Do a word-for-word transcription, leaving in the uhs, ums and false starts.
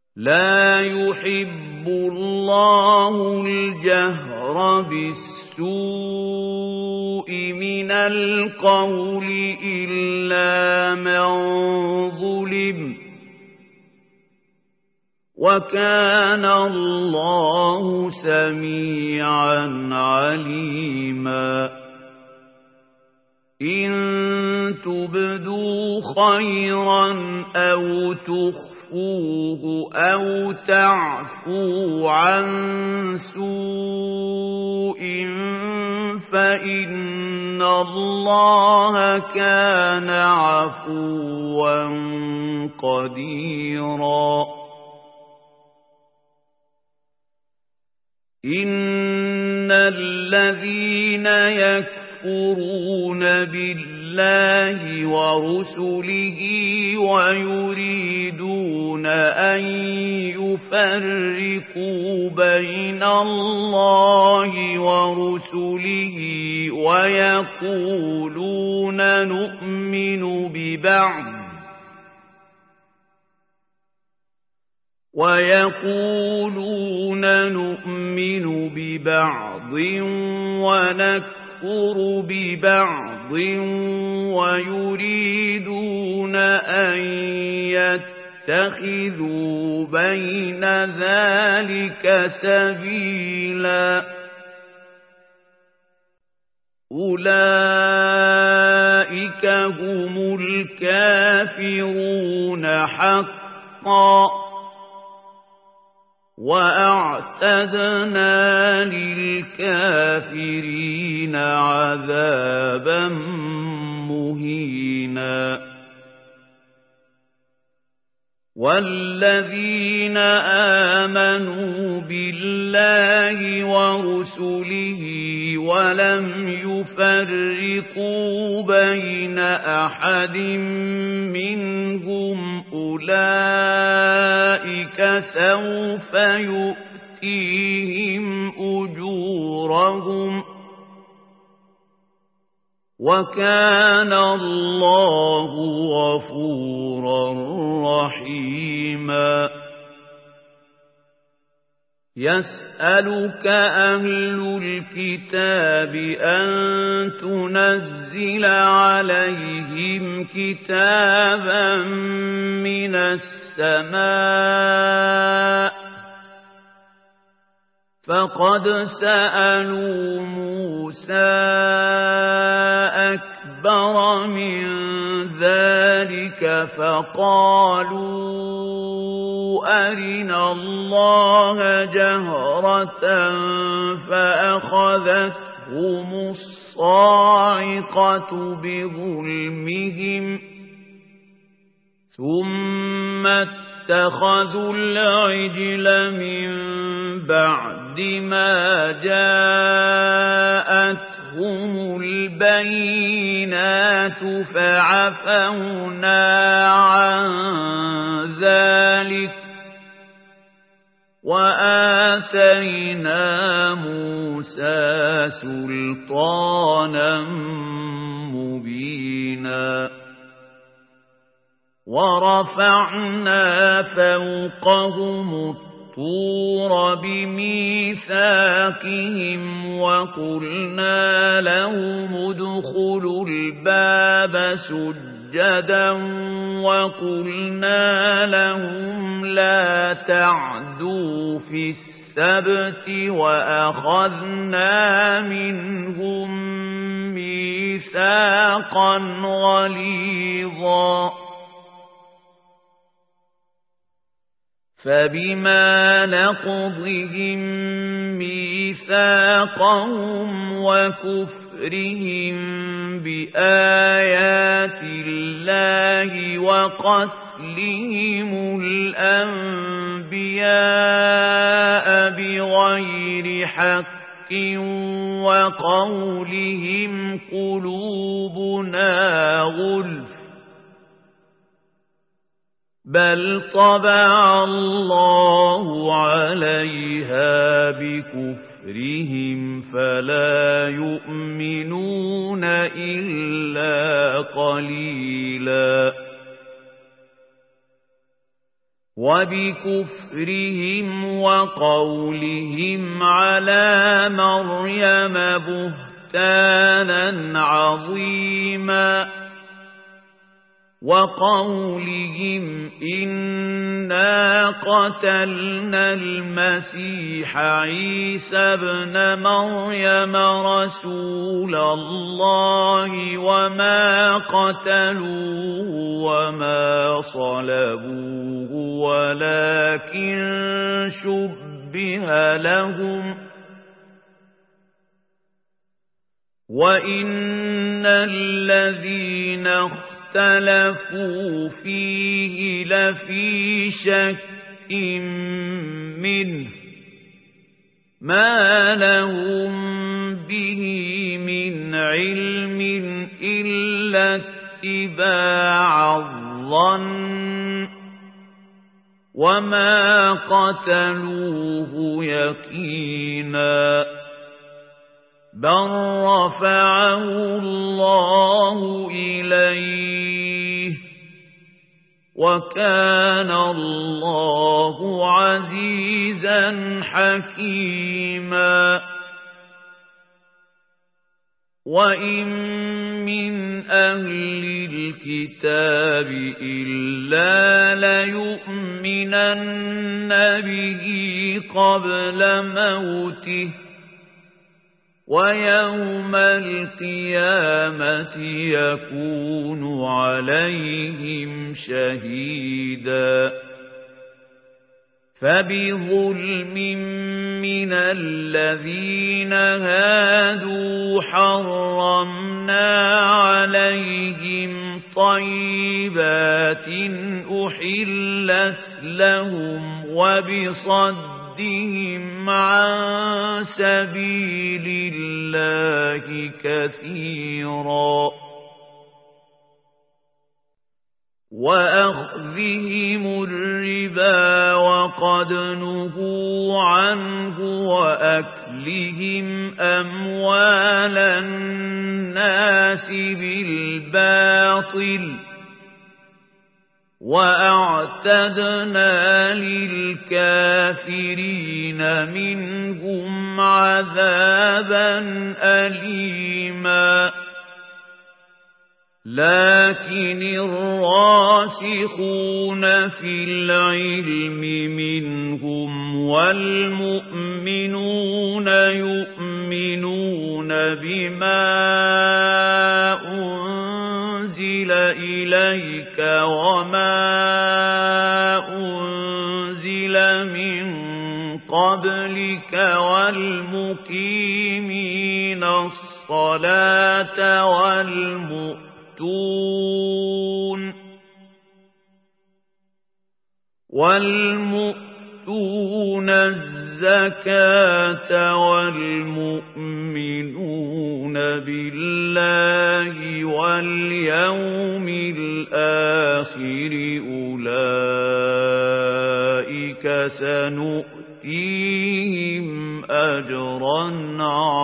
لا يحب الله الجهر بالسوء من القول إلا من ظلم وكان الله سميعا عليما إن تبدوا خيرا أو تخفوه أو تعفوا عن سوء فإن الله كان عفوا قديرا إن الذين يكفرون بالله ورسله ويريدون أن يفرقوا بين الله ورسله ويقولون نؤمن ببعض ويقولون نؤمن ببعض ونكفر ببعض ويريدون أن يتخذوا بين ذلك سبيلا أولئك هم الكافرون حقا وأعتدنا للكافرين عذابا مهينا والذين آمنوا بالله ورسله ولم يفرقوا بين أحد منهم أولئك سوف يؤتيهم أجورهم وكان الله غفورا رحيما يسألك أهل الكتاب أن تنزل عليهم كتابا من السماء فقد سألوا موسى أكبر من ذلك فقالوا أرنا الله جهرة فأخذتهم الصاعقة بظلمهم ثم اتخذوا العجل من بعد ما جاءتهم البينات فعفونا عن ذلك وآتينا موسى سلطانا مبينا ورفعنا فوقهم الطور بميثاقهم وقلنا لهم ادخلوا الباب سجدا وقلنا لهم لا تعدوا في السبت وأخذنا منهم ميثاقا غليظا فبما نقضهم ميثاقهم وكفرهم بآيات الله وقتلهم الأنبياء بغير حق وقولهم قلوبنا غلف بل طبع الله عليها بكفرهم فلا يؤمنون إلا قليلا وبكفرهم وقولهم على مريم بهتانا عظيما وقولهم إنا قتلنا المسيح عيسى ابن مريم رسول الله وما قتلوه وما صلبوه ولكن شبه لهم وإن الذين اختلفوا فيه لفي شك منه ما لهم به من علم إلا اتباع الظن وما قتلوه يقينا بل رفعه الله إليه وكان الله عزيزا حكيما وإن من أهل الكتاب إلا ليؤمنن به قبل موته ويوم القيامة يكون عليهم شهيدا فبظلم من الذين هادوا حرمنا عليهم طيبات أحلت لهم وبصد عن سبيل الله كثيرا وأخذهم الربا وقد نهوا عنه وأكلهم أموال الناس بالباطل وأعتدنا للكافرين منهم عذابا أليما لكن الراسخون في العلم منهم والمؤمنون يؤمنون بما أنزل إليك وما أنزل من قبلك والمقيمين الصلاة والمؤتون والمؤتون الزكاة والمؤمنون بالله واليوم الآخر أولئك سنؤتيهم أجرا عظيما